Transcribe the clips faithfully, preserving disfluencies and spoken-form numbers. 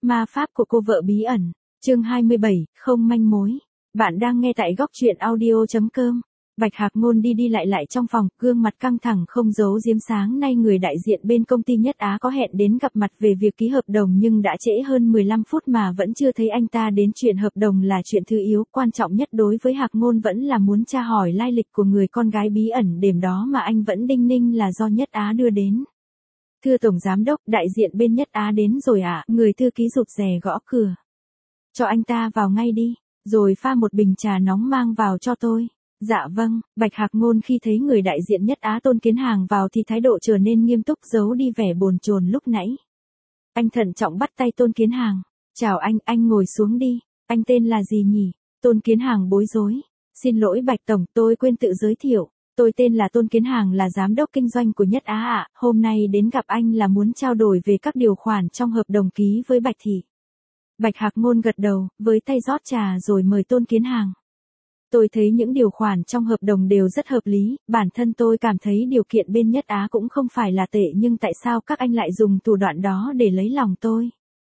Ma pháp của cô vợ bí ẩn, chương hai mươi bảy, không manh mối. Bạn đang nghe tại góc truyện audio chấm com. Bạch Hạc Ngôn đi đi lại lại trong phòng, gương mặt căng thẳng không giấu giếm. Sáng nay người đại diện bên công ty Nhất Á có hẹn đến gặp mặt về việc ký hợp đồng nhưng đã trễ hơn mười lăm phút mà vẫn chưa thấy anh ta đến. Chuyện hợp đồng là chuyện thứ yếu, quan trọng nhất đối với Hạc Ngôn vẫn là muốn tra hỏi lai lịch của người con gái bí ẩn đêm đó mà anh vẫn đinh ninh là do Nhất Á đưa đến. Thưa Tổng Giám Đốc, đại diện bên Nhất Á đến rồi ạ, à? Người thư ký rụt rè gõ cửa. Cho anh ta vào ngay đi, rồi pha một bình trà nóng mang vào cho tôi. Dạ vâng. Bạch Hạc Ngôn khi thấy người đại diện Nhất Á Tôn Kiến Hàng vào thì thái độ trở nên nghiêm túc, giấu đi vẻ bồn chồn lúc nãy. Anh thận trọng bắt tay Tôn Kiến Hàng. Chào anh, anh ngồi xuống đi. Anh tên là gì nhỉ? Tôn Kiến Hàng bối rối. Xin lỗi Bạch Tổng, tôi quên tự giới thiệu. Tôi tên là Tôn Kiến Hàng, là giám đốc kinh doanh của Nhất Á ạ. Hôm nay đến gặp anh là muốn trao đổi về các điều khoản trong hợp đồng ký với Bạch Thị. Bạch Hạc Ngôn gật đầu, với tay rót trà rồi mời Tôn Kiến Hàng. Tôi thấy những điều khoản trong hợp đồng đều rất hợp lý, bản thân tôi cảm thấy điều kiện bên Nhất Á cũng không phải là tệ, nhưng tại sao các anh lại dùng thủ đoạn đó để lấy lòng tôi?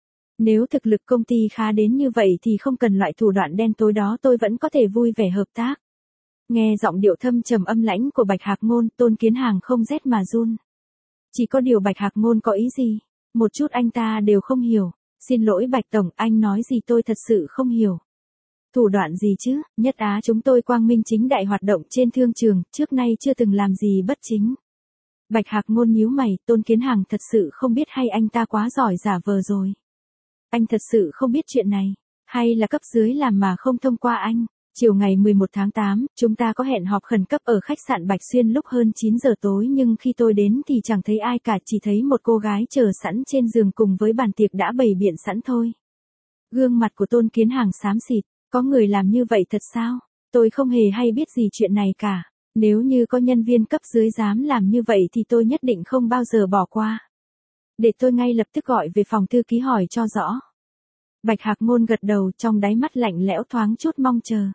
Nếu thực lực công ty khá đến như vậy thì không cần loại thủ đoạn đen tối đó, tôi vẫn có thể vui vẻ hợp tác. Nghe giọng điệu thâm trầm âm lãnh của Bạch Hạc Ngôn, Tôn Kiến Hàng không rét mà run. Chỉ có điều Bạch Hạc Ngôn có ý gì? Một chút anh ta đều không hiểu. Xin lỗi Bạch Tổng, anh nói gì tôi thật sự không hiểu. Thủ đoạn gì chứ? Nhất Á chúng tôi quang minh chính đại hoạt động trên thương trường, trước nay chưa từng làm gì bất chính. Bạch Hạc Ngôn nhíu mày, Tôn Kiến Hàng thật sự không biết hay anh ta quá giỏi giả vờ rồi. Anh thật sự không biết chuyện này, hay là cấp dưới làm mà không thông qua anh? Chiều ngày mười một tháng tám, chúng ta có hẹn họp khẩn cấp ở khách sạn Bạch Xuyên lúc hơn chín giờ tối, nhưng khi tôi đến thì chẳng thấy ai cả, chỉ thấy một cô gái chờ sẵn trên giường cùng với bàn tiệc đã bày biện sẵn thôi. Gương mặt của Tôn Kiến Hàng xám xịt, có người làm như vậy thật sao? Tôi không hề hay biết gì chuyện này cả. Nếu như có nhân viên cấp dưới dám làm như vậy thì tôi nhất định không bao giờ bỏ qua. Để tôi ngay lập tức gọi về phòng thư ký hỏi cho rõ. Bạch Hạc Ngôn gật đầu, trong đáy mắt lạnh lẽo thoáng chút mong chờ.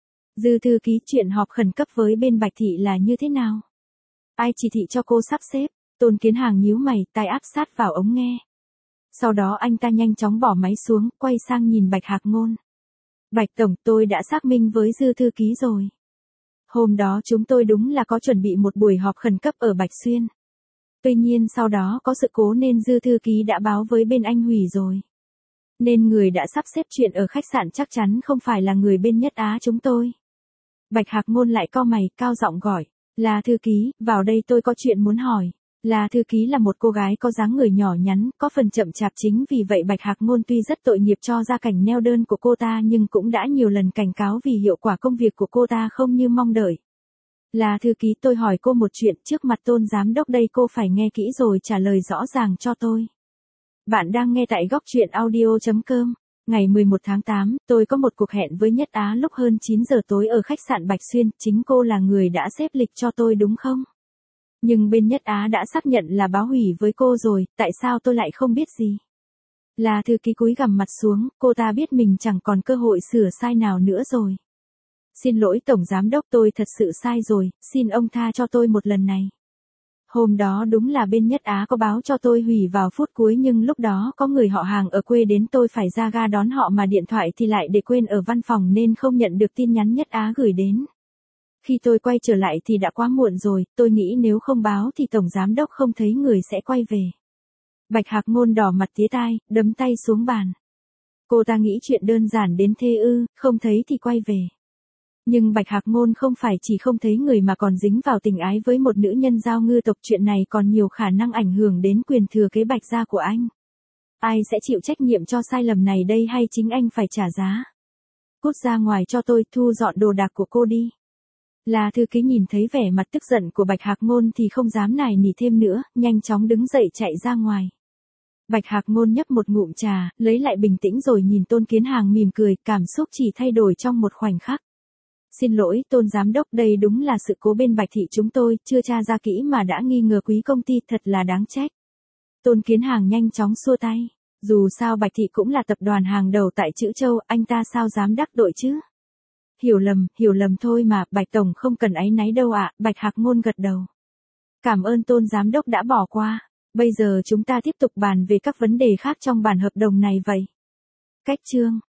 Dư thư ký, chuyện họp khẩn cấp với bên Bạch Thị là như thế nào? Ai chỉ thị cho cô sắp xếp? Tôn Kiến Hàng nhíu mày, tai áp sát vào ống nghe. Sau đó anh ta nhanh chóng bỏ máy xuống, quay sang nhìn Bạch Hạc Ngôn. Bạch Tổng, tôi đã xác minh với Dư thư ký rồi. Hôm đó chúng tôi đúng là có chuẩn bị một buổi họp khẩn cấp ở Bạch Xuyên. Tuy nhiên sau đó có sự cố nên Dư thư ký đã báo với bên anh hủy rồi. Nên người đã sắp xếp chuyện ở khách sạn chắc chắn không phải là người bên Nhất Á chúng tôi. Bạch Hạc Ngôn lại cau mày, cao giọng gọi. Là thư ký, vào đây tôi có chuyện muốn hỏi. Là thư ký là một cô gái có dáng người nhỏ nhắn, có phần chậm chạp, chính vì vậy Bạch Hạc Ngôn tuy rất tội nghiệp cho gia cảnh neo đơn của cô ta nhưng cũng đã nhiều lần cảnh cáo vì hiệu quả công việc của cô ta không như mong đợi. Là thư ký, tôi hỏi cô một chuyện, trước mặt Tôn Giám Đốc đây cô phải nghe kỹ rồi trả lời rõ ràng cho tôi. Bạn đang nghe tại góc truyện audio chấm com. Ngày mười một tháng tám, tôi có một cuộc hẹn với Nhất Á lúc hơn chín giờ tối ở khách sạn Bạch Xuyên, chính cô là người đã xếp lịch cho tôi đúng không? Nhưng bên Nhất Á đã xác nhận là báo hủy với cô rồi, tại sao tôi lại không biết gì? Là thư ký cúi gằm mặt xuống, cô ta biết mình chẳng còn cơ hội sửa sai nào nữa rồi. Xin lỗi Tổng Giám Đốc, tôi thật sự sai rồi, xin ông tha cho tôi một lần này. Hôm đó đúng là bên Nhất Á có báo cho tôi hủy vào phút cuối, nhưng lúc đó có người họ hàng ở quê đến, tôi phải ra ga đón họ mà điện thoại thì lại để quên ở văn phòng nên không nhận được tin nhắn Nhất Á gửi đến. Khi tôi quay trở lại thì đã quá muộn rồi, tôi nghĩ nếu không báo thì Tổng Giám Đốc không thấy người sẽ quay về. Bạch Hạc Ngôn đỏ mặt tía tai, đấm tay xuống bàn. Cô ta nghĩ chuyện đơn giản đến thế ư, không thấy thì quay về. Nhưng Bạch Hạc Ngôn không phải chỉ không thấy người mà còn dính vào tình ái với một nữ nhân giao ngư tộc, chuyện này còn nhiều khả năng ảnh hưởng đến quyền thừa kế Bạch gia của anh. Ai sẽ chịu trách nhiệm cho sai lầm này đây, hay chính anh phải trả giá? Cút ra ngoài cho tôi, thu dọn đồ đạc của cô đi. Là thư ký nhìn thấy vẻ mặt tức giận của Bạch Hạc Ngôn thì không dám nài nỉ thêm nữa, nhanh chóng đứng dậy chạy ra ngoài. Bạch Hạc Ngôn nhấp một ngụm trà, lấy lại bình tĩnh rồi nhìn Tôn Kiến Hàng mỉm cười, cảm xúc chỉ thay đổi trong một khoảnh khắc. Xin lỗi Tôn Giám Đốc, đây đúng là sự cố bên Bạch Thị chúng tôi, chưa tra ra kỹ mà đã nghi ngờ quý công ty, thật là đáng trách. Tôn Kiến Hàng nhanh chóng xua tay. Dù sao Bạch Thị cũng là tập đoàn hàng đầu tại Trữ Châu, anh ta sao dám đắc tội chứ? Hiểu lầm, hiểu lầm thôi mà, Bạch Tổng không cần áy náy đâu ạ. Bạch Hạc Ngôn gật đầu. Cảm ơn Tôn Giám Đốc đã bỏ qua. Bây giờ chúng ta tiếp tục bàn về các vấn đề khác trong bản hợp đồng này vậy. Cách chương